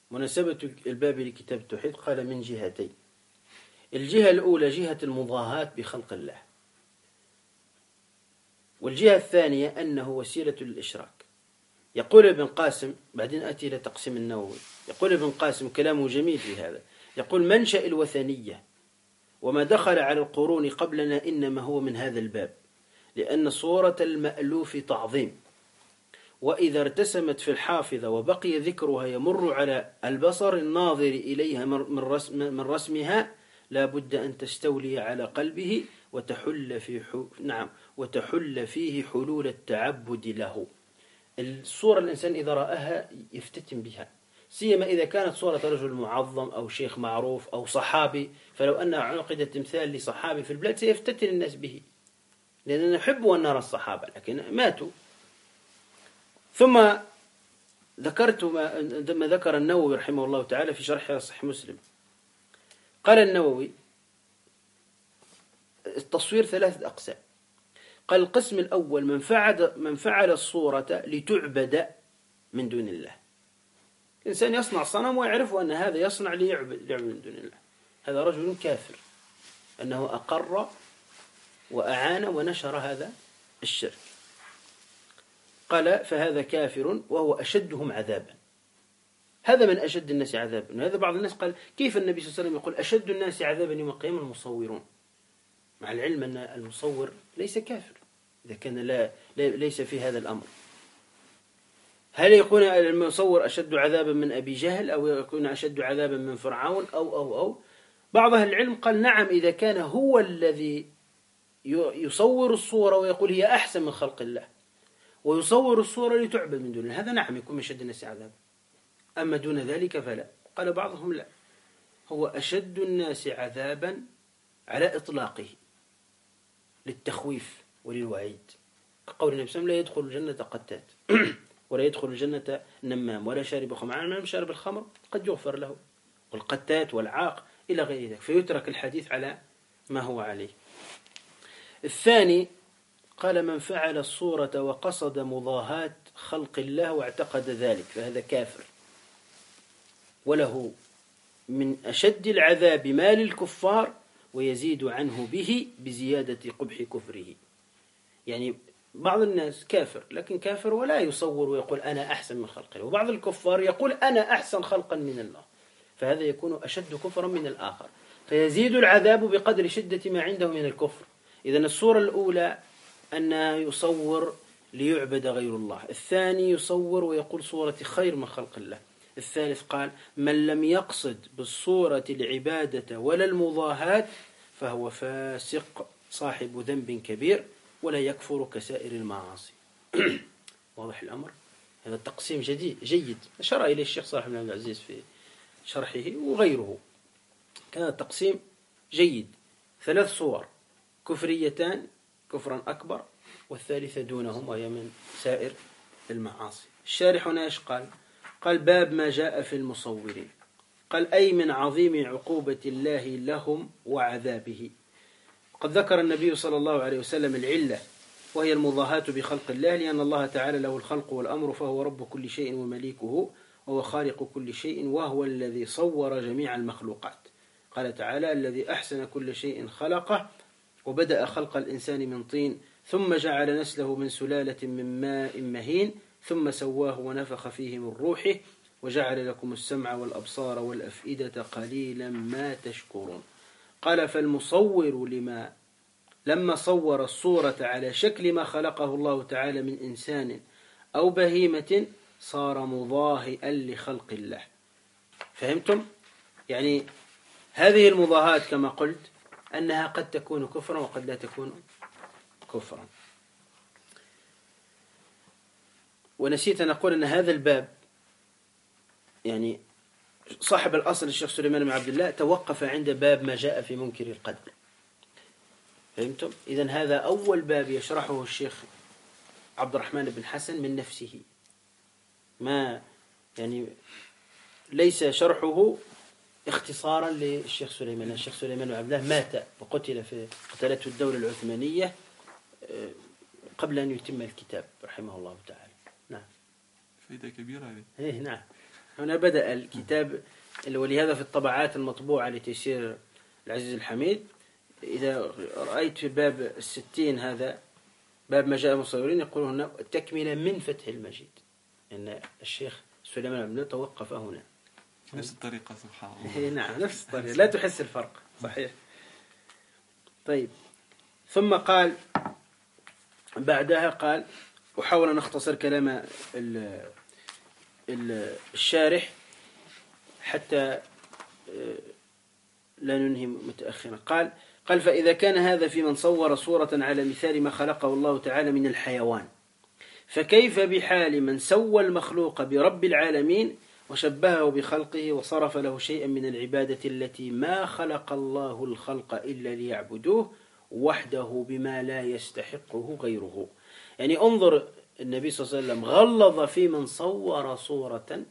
مناسبة الباب لكتاب التوحيد قال من جهتين. الجهة الأولى جهة المضاهاة بخلق الله، والجهة الثانية أنه وسيلة للإشراك. يقول ابن قاسم، بعدين أتي إلى تقسيم النووي، يقول ابن قاسم كلامه جميل في هذا، يقول منشأ الوثنية وما دخل على القرون قبلنا إنما هو من هذا الباب، لأن صورة المألوف تعظيم، وإذا ارتسمت في الحافظة وبقي ذكرها يمر على البصر الناظر إليها من رسمها لا بد أن تستولي على قلبه وتحل فيه حلول التعبد له. الصورة الإنسان إذا رآها يفتتن بها، سيما إذا كانت صورة رجل معظم أو شيخ معروف أو صحابي، فلو أن عقد تمثال لصحابي في البلاد سيفتتن الناس به، لأننا نحب أن نرى الصحابة لكن ماتوا. ثم ذكرت ما ذكر النووي رحمه الله تعالى في شرح صحيح مسلم. قال النووي التصوير 3 أقسام. قال القسم الأول من فعل الصورة لتعبد من دون الله. الإنسان يصنع صنم ويعرف أن هذا يصنع ليعبد من دون الله، هذا رجل كافر، أنه أقر وأعان ونشر هذا الشرك. قال فهذا كافر وهو أشدهم عذابا، هذا من أشد الناس عذابا. هذا بعض الناس قال كيف النبي صلى الله عليه وسلم يقول أشد الناس عذابا يوم القيامة المصورون، مع العلم أن المصور ليس كافر إذا كان ليس في هذا الأمر. هل يكون المصور أشد عذابا من أبي جهل أو يكون أشد عذابا من فرعون أو بعض أهل العلم قال نعم، إذا كان هو الذي يصور الصورة ويقول هي أحسن من خلق الله ويصور الصورة لتعبد من دون الله، هذا نعم يكون من أشد الناس عذابا. أما دون ذلك فلا. قال بعضهم لا، هو أشد الناس عذابا على إطلاقه للتخويف وللوعيد، كقول النبي صلى الله عليه وسلم لا يدخل الجنة قتات ولا يدخل الجنة نمام ولا شارب خمر، من شارب الخمر قد يغفر له، والقتات والعاق إلى غير ذلك، فيترك الحديث على ما هو عليه. الثاني قال من فعل الصورة وقصد مضاهاة خلق الله واعتقد ذلك فهذا كافر، وله من أشد العذاب ما للكفار ويزيد عنه به بزيادة قبح كفره. يعني بعض الناس كافر لكن كافر ولا يصور ويقول أنا أحسن من خلق الله، وبعض الكفار يقول أنا أحسن خلقا من الله، فهذا يكون أشد كفرا من الآخر، فيزيد العذاب بقدر شدة ما عنده من الكفر. إذن الصورة الأولى أن يصور ليعبد غير الله، الثاني يصور ويقول صورة خير من خلق الله، الثالث قال من لم يقصد بالصورة العبادة ولا المضاهاة فهو فاسق صاحب ذنب كبير ولا يكفر كسائر المعاصي. واضح الأمر؟ هذا التقسيم جيد أشار إليه الشيخ صالح بن عبد العزيز في شرحه وغيره. كان التقسيم جيد، 3 صور كفريتان، كفرا أكبر، والثالثة دونهم وهي من سائر المعاصي. الشارح هنا إيش قال باب ما جاء في المصورين، قال أي من عظيم عقوبة الله لهم وعذابه. قد ذكر النبي صلى الله عليه وسلم العلة وهي المضاهاة بخلق الله، لأن الله تعالى له الخلق والأمر، فهو رب كل شيء ومليكه وهو خالق كل شيء وهو الذي صور جميع المخلوقات. قال تعالى الذي أحسن كل شيء خلقه وبدأ خلق الإنسان من طين ثم جعل نسله من سلالة من ماء مهين ثم سواه ونفخ فيه من روحه وجعل لكم السمع والأبصار والأفئدة قليلا ما تشكرون. قال فالمصور لما صور الصورة على شكل ما خلقه الله تعالى من إنسان أو بهيمة صار مضاهئا لخلق الله. فهمتم؟ يعني هذه المضاهاة كما قلت أنها قد تكون كفرا وقد لا تكون كفرا. ونسيت أن أقول أن هذا الباب يعني صاحب الأصل الشيخ سليمان بن عبد الله توقف عند باب ما جاء في منكر القدر. فهمتم؟ إذن هذا أول باب يشرحه الشيخ عبد الرحمن بن حسن من نفسه، ما يعني ليس شرحه اختصارا للشيخ سليمان. الشيخ سليمان بن عبد الله مات وقتل في قتلته الدولة العثمانية قبل أن يتم الكتاب رحمه الله تعالى. نعم. فائدة كبيرة هذه. إيه نعم. هنا بدأ الكتاب، ولهذا في الطبعات المطبوعة لتيسير العزيز الحميد إذا رأيت في باب 60 هذا باب ما جاء المصورين يقولون هنا تكملة من فتح المجيد، أن الشيخ سليمان بن توقف هنا نفس الطريقة سبحان الله. نعم نفس الطريقة، لا تحس الفرق صحيح. طيب ثم قال بعدها قال أحاول أن أختصر كلام الشارح حتى لا ننهي متأخرا. قال فإذا كان هذا في من صور صورة على مثال ما خلقه الله تعالى من الحيوان، فكيف بحال من سوى المخلوق برب العالمين وشبهه بخلقه وصرف له شيئا من العبادة التي ما خلق الله الخلق إلا ليعبدوه وحده بما لا يستحقه غيره. يعني انظر النبي صلى الله عليه وسلم غلظ في من صور صورة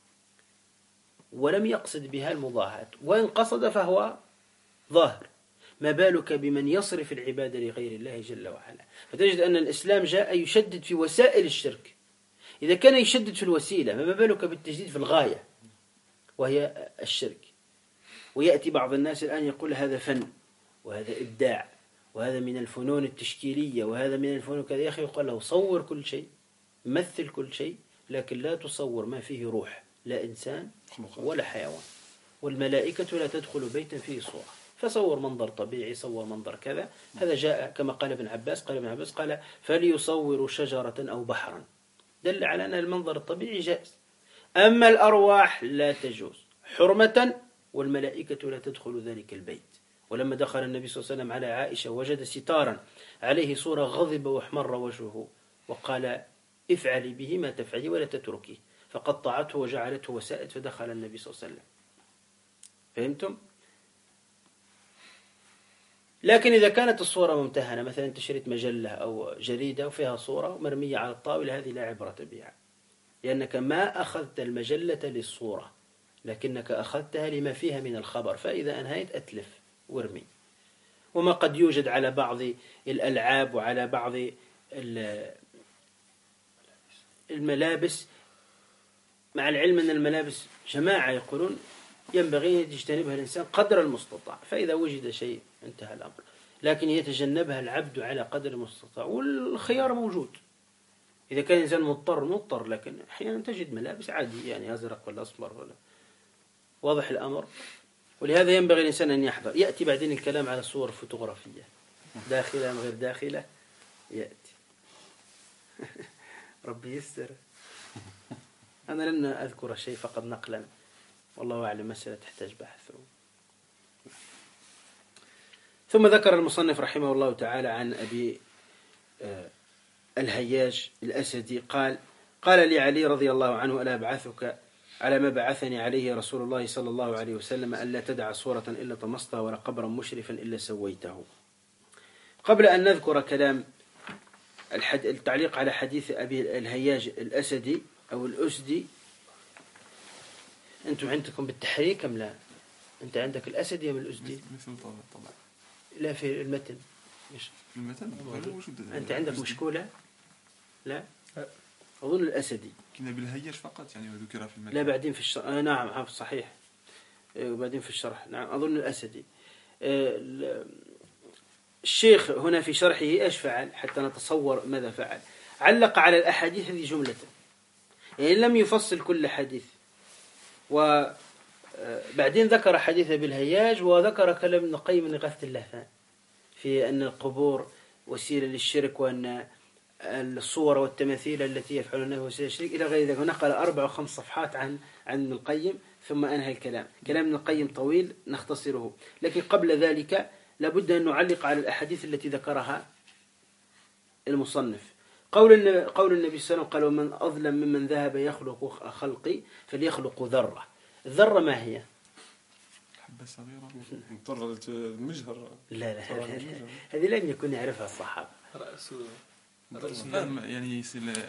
ولم يقصد بها المضاهاة، وإن قصد فهو ظاهر، ما بالك بمن يصرف العبادة لغير الله جل وعلا. فتجد أن الإسلام جاء يشدد في وسائل الشرك، إذا كان يشدد في الوسيلة ما بالك بالتجديد في الغاية وهي الشرك. ويأتي بعض الناس الآن يقول هذا فن وهذا إبداع وهذا من الفنون التشكيلية وهذا من الفنون كذا. يا أخي يقول له صور كل شيء، مثل كل شيء، لكن لا تصور ما فيه روح، لا إنسان ولا حيوان. والملائكة لا تدخل بيتا فيه صورة، فصور منظر طبيعي، صور منظر كذا. هذا جاء كما قال ابن عباس، قال فليصوروا شجرة أو بحرا، دل على أن المنظر الطبيعي جائز. أما الأرواح لا تجوز حرمة، والملائكة لا تدخل ذلك البيت. ولما دخل النبي صلى الله عليه وسلم على عائشة وجد ستارا عليه صورة غضب واحمر وجهه وقال افعلي به ما تفعلي ولا تتركيه، فقطعته وجعلته وسائد، فدخل النبي صلى الله عليه وسلم. فهمتم؟ لكن إذا كانت الصورة ممتهنة، مثلا أنت شريت مجلة أو جريدة وفيها صورة مرمية على الطاولة، هذه لا عبرة بها، لأنك ما أخذت المجلة للصورة لكنك أخذتها لما فيها من الخبر، فإذا أنهيت أتلف وارمي. وما قد يوجد على بعض الألعاب وعلى بعض الملابس، مع العلم أن الملابس جماعة يقولون ينبغي أن يجتنبها الإنسان قدر المستطاع، فإذا وجد شيء انتهى الأمر، لكن يتجنبها العبد على قدر المستطاع. والخيار موجود، إذا كان الإنسان مضطر، لكن أحيانا تجد ملابس عادي يعني أزرق ولا أصفر ولا، واضح الأمر. ولهذا ينبغي الإنسان أن يحذر. يأتي بعدين الكلام على الصور الفوتوغرافية داخلة غير داخلة، يأتي ربي يستر. أنا لن أذكر شيء فقط نقلا، والله أعلم، مسألة تحتاج بحث. ثم ذكر المصنف رحمه الله تعالى عن أبي الهياج الأسدي قال لي علي رضي الله عنه ألا أبعثك على ما بعثني عليه رسول الله صلى الله عليه وسلم ألا تدع صورة إلا طمستها ولا قبرا مشرفا إلا سويته. قبل أن نذكر كلام التعليق على حديث أبي الهياج الأسدي أو الأسدي، أنتم عندكم بالتحريك أم لا؟ أنت عندك الأسدي أم الأسدي؟ طبعا لا في المتن. المتن أنت عندك مشكولة؟ لا أظن الأسدي. كنا بالهياج فقط يعني وذكر في المتن. لا بعدين في الشرح. نعم صحيح، وبعدين في الشرح. نعم أظن الأسدي. الشيخ هنا في شرحه إيش فعل حتى نتصور ماذا فعل؟ علق على الأحاديث هذه جملة، يعني لم يفصل كل حديث. وبعدين ذكر حديث بالهياج وذكر كلام ابن القيم من إغاثة اللهفان في أن القبور وسيلة للشرك، وأن الصور والتماثيل التي يفعلونها وسيلة للشرك إلى غير ذلك. ونقل 4 أو 5 صفحات عن ابن القيم ثم أنهى الكلام. كلام ابن القيم طويل نختصره، لكن قبل ذلك لابد أن نعلق على الأحاديث التي ذكرها المصنف. قول النبي صلى الله عليه وسلم قال ومن أظلم ممن ذهب يخلق خلقي فليخلق ذرة. الذرة ما هي؟ حبة صغيرة ذرة المجهر. لا هذه لم يكن يعرفها الصحابة. رأس يعني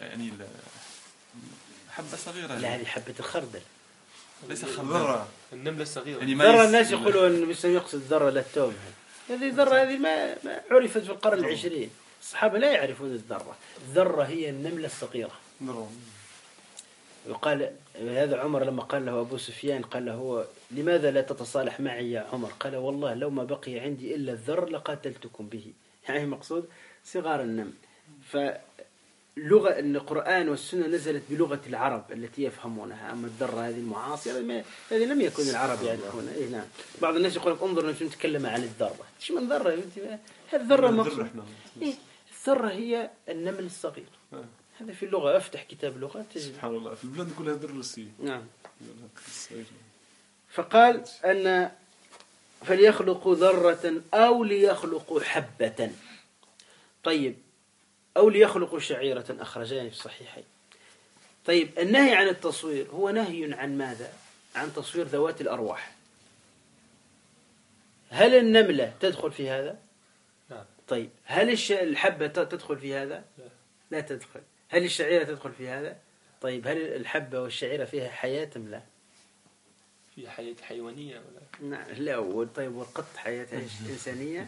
حبة صغيرة. لا هذه حبة الخردل، ليس خردل، النملة الصغيرة. يعني ذرة الناس يقولون النبي صلى الله عليه وسلم يقصد ذرة للتوم. هذه ذرة، هذه ما عرفت في القرن 20. الصحابة لا يعرفون الذرة. الذرة هي النملة الصغيرة. يقال هذا عمر لما قال له أبو سفيان قال له هو لماذا لا تتصالح معي يا عمر؟ قال والله لو ما بقي عندي إلا الذر لقاتلتكم به. يعني مقصود صغار النمل. فلغة القرآن والسنة نزلت بلغة العرب التي يفهمونها. أما الذرة هذه المعاصرة هذه لم يكن العرب يعرفونها. إيه نعم. بعض الناس يقول لك انظر نحن نتكلم عن الذرة. إيش من ذرة؟ هذه الذرة مقصود. إيه؟ الذرة هي النمل الصغير. هذا في اللغة. أفتح كتاب لغة تجد. سبحان الله في البلاد نقول هذا الروسي. نعم. فقال أن فليخلقوا ذرة أو ليخلقوا حبة. طيب أو ليخلقوا شعيرة أخرجاني في الصحيحين. طيب النهي عن التصوير هو نهي عن ماذا؟ عن تصوير ذوات الأرواح. هل النملة تدخل في هذا؟ نعم. طيب هل الحبة تدخل في هذا؟ لا تدخل. هل الشعيرة تدخل في هذا؟ طيب هل الحبة والشعيرة فيها حياة أم لا؟ فيها حياة حيوانية ولا؟ نعم. لا. طيب والقط حياة إنسانية؟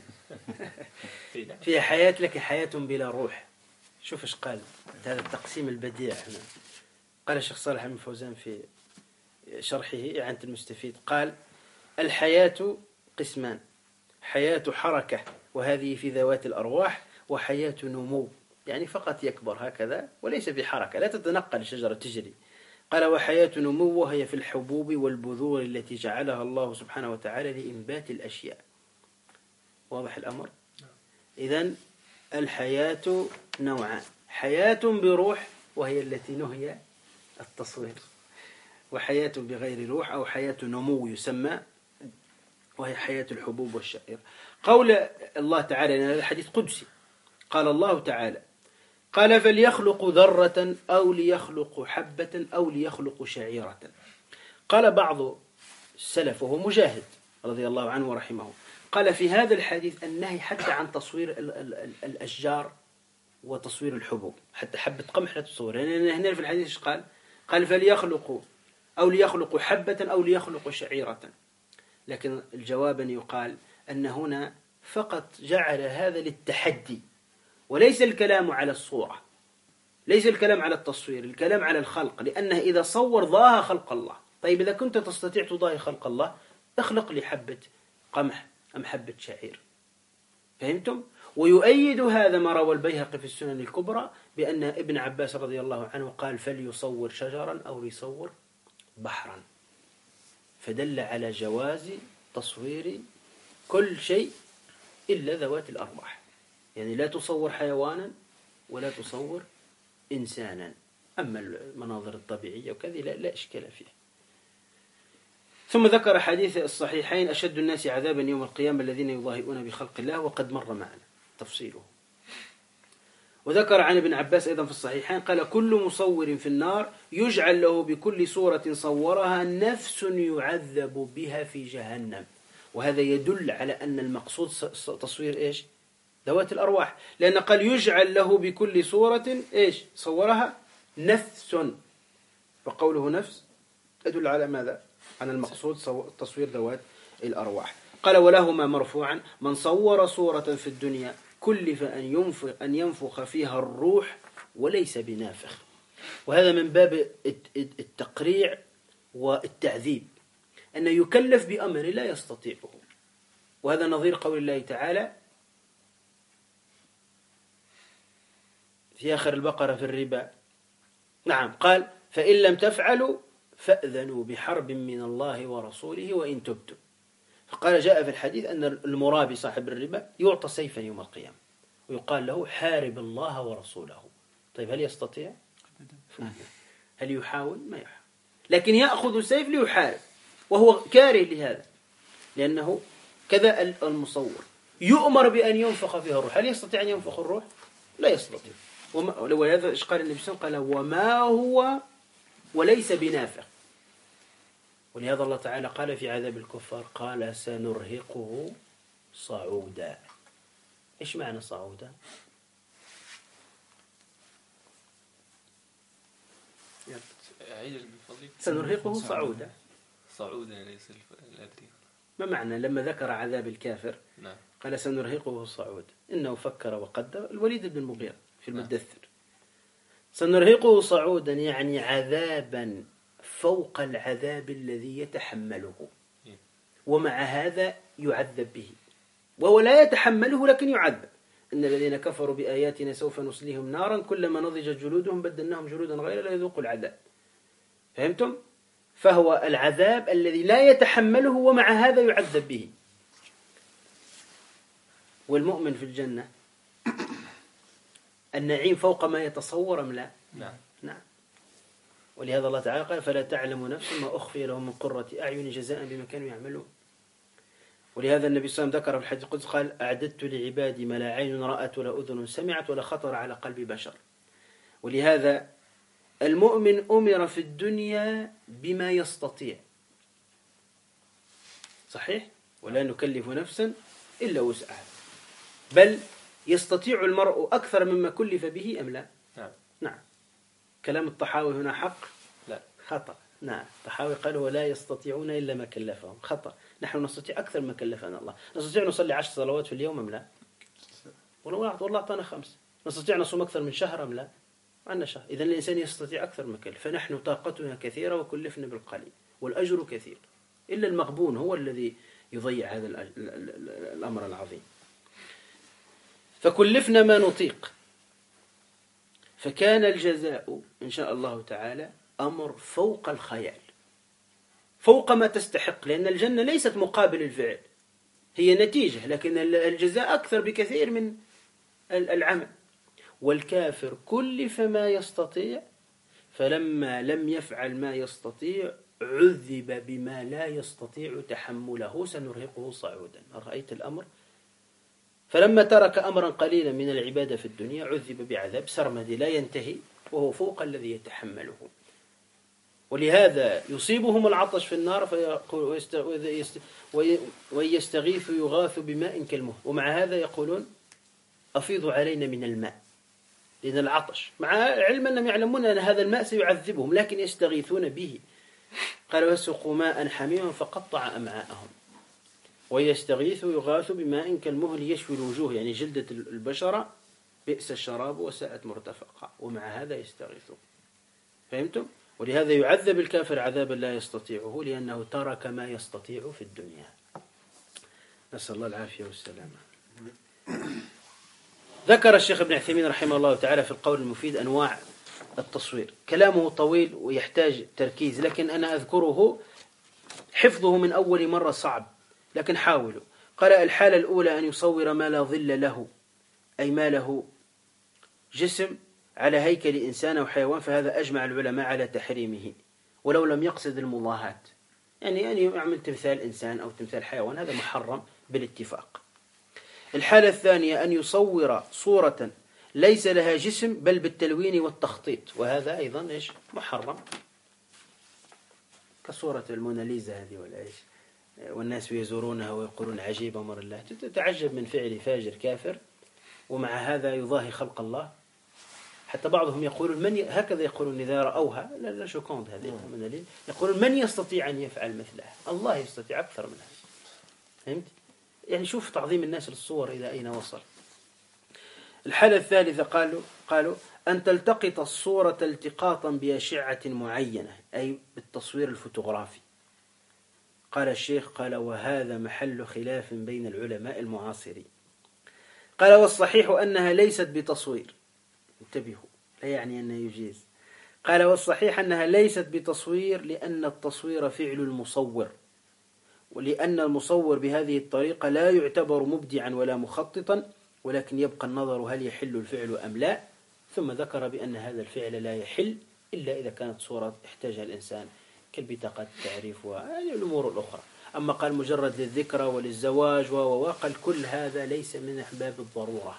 فيها حياة لك حياة بلا روح. شوف إيش قال هذا التقسيم البديع هنا. قال الشيخ صالح بن فوزان في شرحه إعانة المستفيد قال الحياة قسمان: حياة حركة وهذه في ذوات الأرواح، وحياة نمو يعني فقط يكبر هكذا وليس في حركة، لا تتنقل الشجرة تجري. قال وحياة نمو وهي في الحبوب والبذور التي جعلها الله سبحانه وتعالى لإنبات الأشياء. واضح الأمر؟ إذن الحياة نوعان: حياة بروح وهي التي نهي التصوير، وحياة بغير روح أو حياة نمو يسمى وهي حياة الحبوب والشعير. قول الله تعالى هذا الحديث قدسي. قال الله تعالى قال فليخلقوا ذرة أو ليخلقوا حبة أو ليخلقوا شعيرة. قال بعض السلف وهو مجاهد رضي الله عنه ورحمه قال في هذا الحديث النهي حتى عن تصوير الأشجار وتصوير الحبوب، حتى حبة قمح لا تصور. يعني هنا في الحديث قال فليخلقوا أو ليخلقوا حبة أو ليخلقوا شعيرة. لكن الجواب أن يقال أن هنا فقط جعل هذا للتحدي، وليس الكلام على الصورة، ليس الكلام على التصوير، الكلام على الخلق، لأنه إذا صور ضاهى خلق الله. طيب إذا كنت تستطيع تضاهي خلق الله اخلق لي حبة قمح أم حبة شعير. فهمتم؟ ويؤيد هذا ما روى البيهقي في السنن الكبرى بأن ابن عباس رضي الله عنه قال فليصور شجرا أو ليصور بحرا، فدل على جواز تصوير كل شيء إلا ذوات الأرواح. يعني لا تصور حيوانا ولا تصور إنسانا. أما المناظر الطبيعية وكذا لا إشكال فيها. ثم ذكر حديث الصحيحين أشد الناس عذابا يوم القيامة الذين يضاهئون بخلق الله، وقد مر معنا تفصيله. وذكر عن ابن عباس أيضا في الصحيحين قال كل مصور في النار يجعل له بكل صورة صورها نفس يعذب بها في جهنم. وهذا يدل على أن المقصود تصوير إيش؟ ذوات الأرواح، لأن قال يجعل له بكل صورة إيش؟ صورها نفس، فقوله نفس يدل على ماذا؟ عن المقصود تصوير ذوات الأرواح. قال ولهما مرفوعا من صور صورة في الدنيا كلف أن ينفخ فيها الروح وليس بنافخ. وهذا من باب التقريع والتعذيب، أن يكلف بأمر لا يستطيعه. وهذا نظير قول الله تعالى في آخر البقرة في الربا. نعم قال فإن لم تفعلوا فأذنوا بحرب من الله ورسوله وإن تبتم. فقال جاء في الحديث أن المرابي صاحب الربا يعطى سيفا يوم القيامة ويقال له حارب الله ورسوله. طيب هل يستطيع؟ هل يحاول؟ ما يحاول، لكن يأخذ سيف ليحارب وهو كاره لهذا، لأنه كذا المصور يؤمر بأن ينفخ فيها الروح. هل يستطيع أن ينفخ الروح؟ لا يستطيع. ولهذا إيش قال النبي صلى الله عليه وسلم؟ قال وما هو وليس بنافخ. ولهذا الله تعالى قال في عذاب الكفار قال سنرهقه صعودا. إيش معنى صعودا؟ سنرهقه صعودا. صعودا يعني لا أدري ما معنى لما ذكر عذاب الكافر؟ نعم. قال سنرهقه صعود. إنه فكر وقدر. الوليد بن المغيرة في المدثر. سنرهقه صعودا يعني عذابا فوق العذاب الذي يتحمله، ومع هذا يعذب به، وهو لا يتحمله لكن يعذب. إن الذين كفروا بآياتنا سوف نصليهم نارا كلما نضجت جلودهم بدلناهم جلودا غير ليذوقوا العذاب. فهمتم؟ فهو العذاب الذي لا يتحمله ومع هذا يعذب به. والمؤمن في الجنة النعيم فوق ما يتصور أم لا؟ نعم. ولهذا الله تعالى قال فلا تعلم نفس ما أخفي لهم من قرة أعين جزاء بما كانوا يعملون. ولهذا النبي صلى الله عليه وسلم ذكر في الحديث القدسي قال أعددت لعبادي ما لا عين رأت ولا أذن سمعت ولا خطر على قلب بشر. ولهذا المؤمن أمر في الدنيا بما يستطيع، صحيح؟ ولا نكلف نفسا إلا وسعها، بل يستطيع المرء أكثر مما كلف به أم لا؟ نعم. كلام الطحاوي هنا حق؟ لا، خطأ. نعم، الطحاوي قال ولا يستطيعون إلا ما كلفهم. خطأ. نحن نستطيع أكثر ما كلفنا الله. نستطيع نصلي 10 صلوات في اليوم أم لا؟ والله أعطانا 5. نستطيع نصوم أكثر من شهر أم لا؟ عندنا شهر. إذن الإنسان يستطيع أكثر ما كلف. فنحن طاقتنا كثيرة وكلفنا بالقليل والأجر كثير، إلا المغبون هو الذي يضيع هذا الأمر العظيم. فكلفنا ما نطيق، فكان الجزاء إن شاء الله تعالى أمر فوق الخيال، فوق ما تستحق، لأن الجنة ليست مقابل الفعل، هي نتيجة، لكن الجزاء أكثر بكثير من العمل. والكافر كلف ما يستطيع، فلما لم يفعل ما يستطيع عذب بما لا يستطيع تحمله سنرهقه صعودا. رأيت الأمر؟ فلما ترك أمرا قليلا من العبادة في الدنيا عذب بعذاب سرمدي لا ينتهي وهو فوق الذي يتحمله. ولهذا يصيبهم العطش في النار ويستغيث يغاث بماء كالمهل، ومع هذا يقولون أفيضوا علينا من الماء، لأن العطش، مع علم أنهم يعلمون أن هذا الماء سيعذبهم لكن يستغيثون به. قالوا يسقوا ماء حميما فقطع أمعاءهم، ويستغيث يغاث بماء كالمهل يشوي الوجوه، يعني جلدة البشرة بئس الشراب وساءت مرتفقا، ومع هذا يستغيثون. فهمتم؟ ولهذا يعذب الكافر عذابا لا يستطيعه لأنه ترك ما يستطيع في الدنيا. نسأل الله العافية والسلامة. ذكر الشيخ ابن عثيمين رحمه الله تعالى في القول المفيد أنواع التصوير. كلامه طويل ويحتاج تركيز، لكن أنا أذكره، حفظه من أول مرة صعب، لكن حاولوا. قال الحالة الأولى أن يصور ما لا ظل له، أي ما له جسم على هيكل إنسان أو حيوان، فهذا أجمع العلماء على تحريمه ولو لم يقصد المضاهاة، يعني يعمل تمثال إنسان أو تمثال حيوان، هذا محرم بالاتفاق. الحالة الثانية أن يصور صورة ليس لها جسم بل بالتلوين والتخطيط، وهذا أيضا محرم، كصورة الموناليزا هذه ولا إيش، والناس يزورونها ويقولون عجيب أمر الله، تتعجب من فعل فاجر كافر ومع هذا يضاهي خلق الله. حتى بعضهم يقولون هكذا يقولون إذا رأوها، لا شوكوند هذه الموناليزا، يقولون من يستطيع أن يفعل مثلها؟ الله يستطيع أكثر منها. فهمت؟ يعني شوف تعظيم الناس للصور إلى أين وصل. الحالة الثالثة قالوا أن تلتقط الصورة التقاطا بأشعة معينة، أي بالتصوير الفوتوغرافي. قال الشيخ قال وهذا محل خلاف بين العلماء المعاصرين. قال والصحيح أنها ليست بتصوير، انتبهوا، لا يعني أنه يجيز. قال والصحيح أنها ليست بتصوير لأن التصوير فعل المصور، ولأن المصور بهذه الطريقة لا يعتبر مبدعا ولا مخططا، ولكن يبقى النظر هل يحل الفعل أم لا. ثم ذكر بأن هذا الفعل لا يحل إلا إذا كانت صورة احتاجها الإنسان كالبطاقة التعريف والأمور الأخرى. أما قال مجرد للذكرى وللزواج وقال كل هذا ليس من أحباب الضرورة.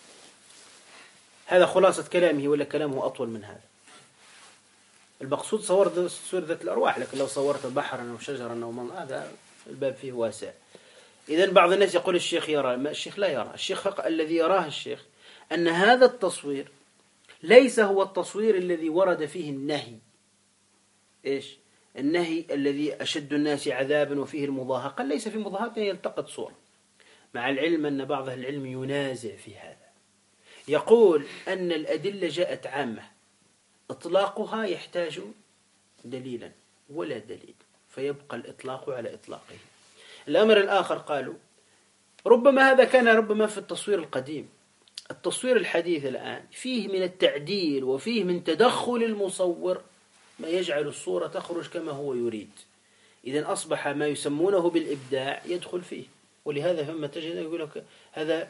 هذا خلاصة كلامه، ولا كلامه أطول من هذا؟ المقصود صور ذات الأرواح، لكن لو صورت بحرا أو شجرا أو هذا الباب فيه واسع. إذن بعض الناس يقول الشيخ يرى، ما الشيخ لا يرى. الشيخ الذي يراه الشيخ أن هذا التصوير ليس هو التصوير الذي ورد فيه النهي. إيش النهي؟ الذي أشد الناس عذابا وفيه المضاهاة. قال ليس في مضاهاة يلتقط صورة، مع العلم أن بعض العلم ينازع في هذا، يقول أن الأدلة جاءت عامة إطلاقها يحتاج دليلا ولا دليل، فيبقى الإطلاق على إطلاقه. الأمر الآخر قالوا ربما هذا كان ربما في التصوير القديم. التصوير الحديث الآن فيه من التعديل وفيه من تدخل المصور ما يجعل الصورة تخرج كما هو يريد. إذن أصبح ما يسمونه بالإبداع يدخل فيه. ولهذا فما تجد يقول لك هذا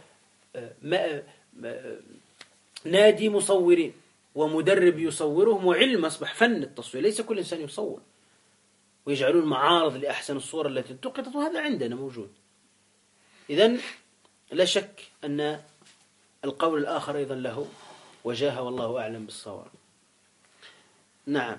نادي مصورين ومدرب يصورهم، وعلم أصبح فن التصوير، ليس كل إنسان يصور، ويجعلون معارض لأحسن الصور التي التقطت، وهذا عندنا موجود. إذن لا شك أن القول الآخر أيضا له وجاهة، والله أعلم بالصواب. نعم.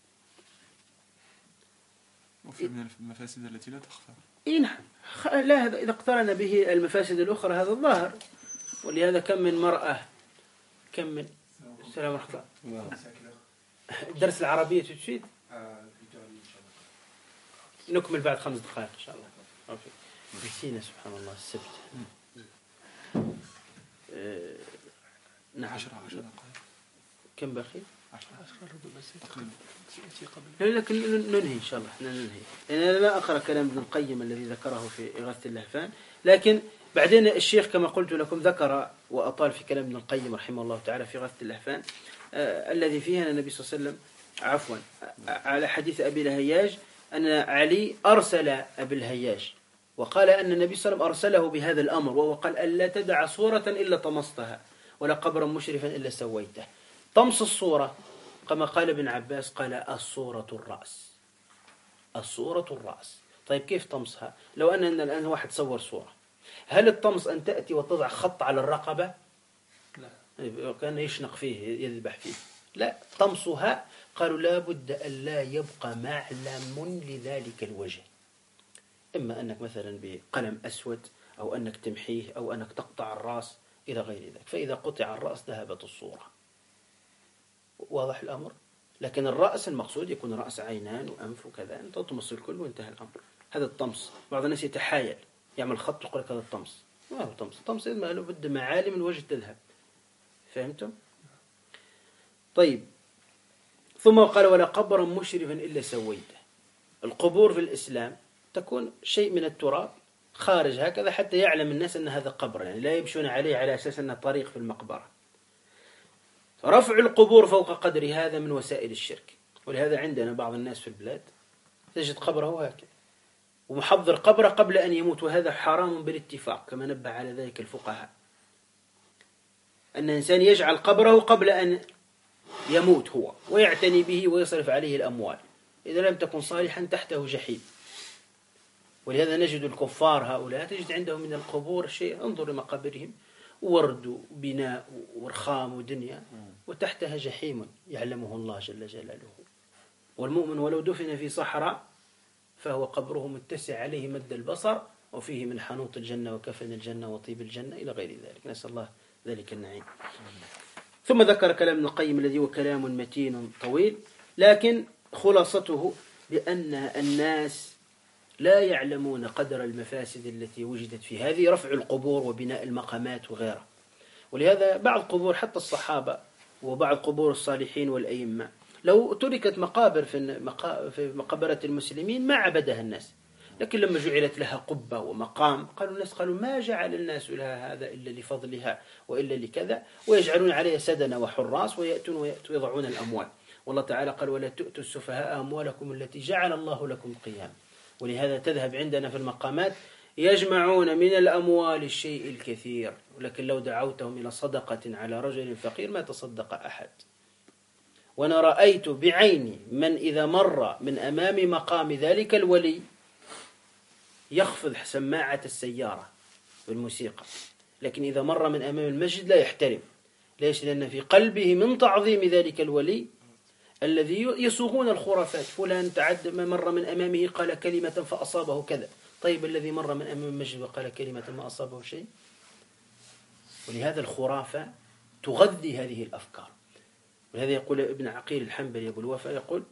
وفي من المفاسد التي لا تخفى. نعم، لا، هذا إذا اقترن به المفاسد الأخرى هذا الظاهر. ولهذا كم من مرأة، كم من السلام ورحمة الله. الدرس العربية تفيد، نكمل بعد 5 دقائق إن شاء الله. نسينا سبحان الله السبت. نعم. 10 دقائق. كم باقي؟ 10 لكن ننهي إن شاء الله، احنا ننهي، لأن أنا لا أقرأ كلام ابن القيم الذي ذكره في إغاثة اللهفان. لكن بعدين الشيخ كما قلت لكم ذكر وأطال في كلام ابن القيم رحمه الله تعالى في إغاثة اللهفان، الذي فيه أن النبي صلى الله عليه وسلم عفوا على حديث أبي الهياج أن علي أرسل أبي الهياج وقال أن النبي صلى الله عليه وسلم أرسله بهذا الأمر، وهو قال ألا تدع صورة إلا طمستها ولا قبرا مشرفا إلا سويته. طمس الصورة كما قال ابن عباس قال الصورة الرأس، الصورة الرأس. طيب كيف طمسها؟ لو أن الآن واحد صور صورة، هل الطمس أن تأتي وتضع خط على الرقبة؟ لا، كان يشنق فيه يذبح فيه. لا، طمسها قالوا لا بد أن لا يبقى معلم لذلك الوجه، إما أنك مثلا بقلم أسود أو أنك تمحيه أو أنك تقطع الرأس إلى غير ذلك. فإذا قطع الرأس ذهبت الصورة. واضح الأمر؟ لكن الرأس المقصود يكون رأس عينان وأنف وكذا، أنت تطمس الكل وانتهى الأمر. هذا الطمس. بعض الناس يتحايل يعمل خط يقول لك هذا الطمس. ما هو طمس؟ الطمس ما له بد معالم الوجه تذهب. فهمتم؟ طيب، ثم قال ولا قبرا مشرفا إلا سويته. القبور في الإسلام تكون شيء من التراب خارج هكذا حتى يعلم الناس أن هذا قبر، يعني لا يمشون عليه على أساس أنه طريق في المقبرة. رفع القبور فوق قدر هذا من وسائل الشرك. ولهذا عندنا بعض الناس في البلاد تجد قبره هكذا ومحضر قبره قبل أن يموت، وهذا حرام بالاتفاق كما نبه على ذلك الفقهاء، أن الإنسان يجعل قبره قبل أن يموت هو ويعتني به ويصرف عليه الأموال، إذا لم تكن صالحا تحته جحيم. ولهذا نجد الكفار هؤلاء تجد عندهم من القبور شيء، انظر لمقابرهم ورد وبناء ورخام ودنيا، وتحتها جحيم يعلمه الله جل جلاله. والمؤمن ولو دفن في صحراء فهو قبره متسع عليه مد البصر، وفيه من حنوط الجنة وكفن الجنة وطيب الجنة إلى غير ذلك، نسأل الله ذلك النعيم. ثم ذكر كلام ابن القيم الذي هو كلام متين طويل، لكن خلاصته بأن الناس لا يعلمون قدر المفاسد التي وجدت في هذه، رفع القبور وبناء المقامات وغيرها. ولهذا بعض قبور حتى الصحابة وبعض قبور الصالحين والأئمة لو تركت مقابر في مقبرة المسلمين ما عبدها الناس، لكن لما جعلت لها قبة ومقام قالوا الناس ما جعل الناس لها هذا إلا لفضلها وإلا لكذا، ويجعلون عليها سدنة وحراس ويأتون ويضعون الأموال. والله تعالى قال ولا تؤتوا السفهاء أموالكم التي جعل الله لكم قياما. ولهذا تذهب عندنا في المقامات يجمعون من الأموال الشيء الكثير، ولكن لو دعوتهم إلى صدقة على رجل فقير ما تصدق أحد. وأنا رأيت بعيني من إذا مر من أمام مقام ذلك الولي يخفض سماعة السيارة بالموسيقى، لكن إذا مر من أمام المسجد لا يحترم. ليش؟ لأن في قلبه من تعظيم ذلك الولي الذي يسوغون الخرافات. فلان تعد ما مر من أمامه قال كلمة فأصابه كذا. طيب الذي مر من أمام المسجد وقال كلمة ما أصابه شيء. ولهذا الخرافة تغذي هذه الأفكار. ولهذا يقول ابن عقيل الحنبلي أبو الوفا يقول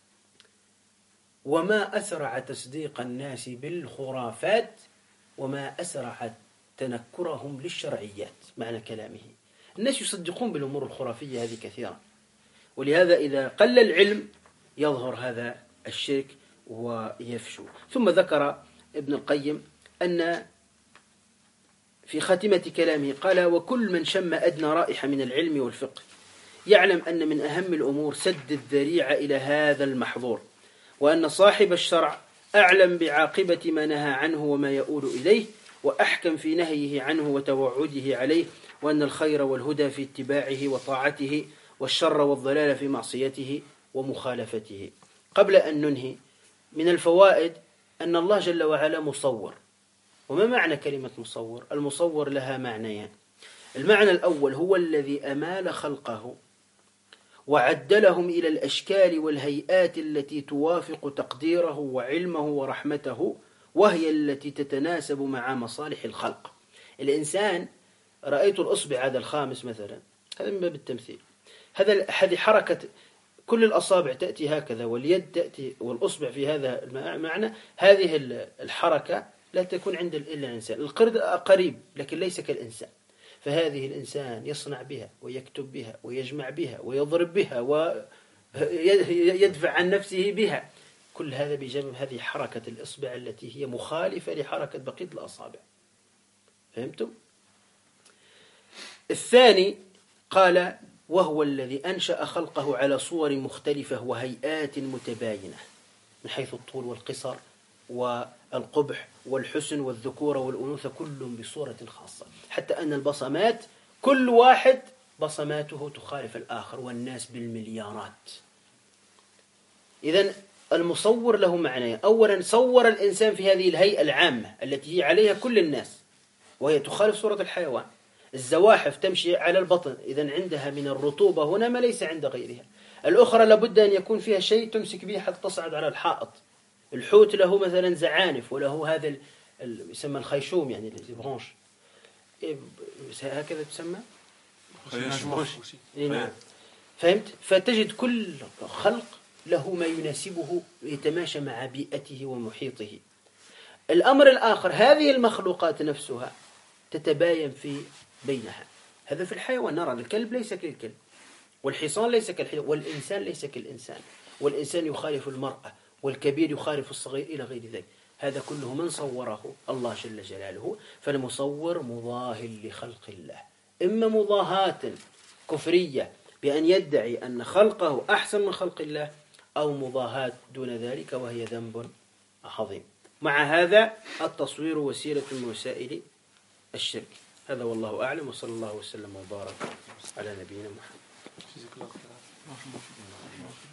وما أسرع تصديق الناس بالخرافات وما أسرع تنكرهم للشرعيات. معنى كلامه الناس يصدقون بالأمور الخرافية هذه كثيرا، ولهذا إذا قل العلم يظهر هذا الشرك ويفشو. ثم ذكر ابن القيم أن في خاتمة كلامه قال: وكل من شم أدنى رائحة من العلم والفقه يعلم أن من أهم الأمور سد الذريعة إلى هذا المحظور، وأن صاحب الشرع أعلم بعاقبة ما نهى عنه وما يؤول إليه، وأحكم في نهيه عنه وتوعده عليه، وأن الخير والهدى في اتباعه وطاعته، والشر والضلال في معصيته ومخالفته. قبل أن ننهي، من الفوائد أن الله جل وعلا مصور. وما معنى كلمة مصور؟ المصور لها معنيان. المعنى الأول هو الذي أمال خلقه وعدلهم إلى الأشكال والهيئات التي توافق تقديره وعلمه ورحمته، وهي التي تتناسب مع مصالح الخلق. الإنسان، رأيت الأصبع هذا الخامس مثلا، هذا من باب التمثيل، هذه حركة كل الأصابع تأتي هكذا، واليد تأتي، والأصبع في هذا المعنى. هذه الحركة لا تكون عند إلا الإنسان. القرد قريب لكن ليس كالإنسان، فهذه الإنسان يصنع بها ويكتب بها ويجمع بها ويضرب بها ويدفع عن نفسه بها. كل هذا بسبب هذه حركة الإصبع التي هي مخالفة لحركة بقية الأصابع. فهمتم؟ الثاني قال: وهو الذي أنشأ خلقه على صور مختلفة وهيئات متباينة من حيث الطول والقصر والقبح والحسن والذكورة والأنوثة، كل بصورة خاصة، حتى أن البصمات كل واحد بصماته تخالف الآخر، والناس بالمليارات. إذن المصور له معنى: أولا صور الإنسان في هذه الهيئة العامة التي هي عليها كل الناس، وهي تخالف صورة الحيوان. الزواحف تمشي على البطن، إذن عندها من الرطوبة هنا ما ليس عند غيرها. الأخرى لابد أن يكون فيها شيء تمسك به حتى تصعد على الحائط. الحوت له مثلا زعانف، وله هذا يسمى الخيشوم، يعني البرونش، هكذا تسمى نعم. فهمت؟ فتجد كل خلق له ما يناسبه يتماشى مع بيئته ومحيطه. الأمر الآخر، هذه المخلوقات نفسها تتباين في بينها. هذا في الحيوان نرى الكلب ليس كالكلب، والحصان ليس كالحصان، والإنسان ليس كالإنسان، والإنسان يخالف المرأة، والكبير يخالف الصغير، إلى غير ذلك. هذا كله من صوره؟ الله جل جلاله. فالمصور مضاهٍ لخلق الله، إما مضاهاة كفرية بأن يدعي أن خلقه أحسن من خلق الله، أو مضاهاة دون ذلك وهي ذنب عظيم. مع هذا التصوير وسيلة من وسائل الشرك. هذا والله أعلم، وصلى الله وسلم وبارك على نبينا محمد.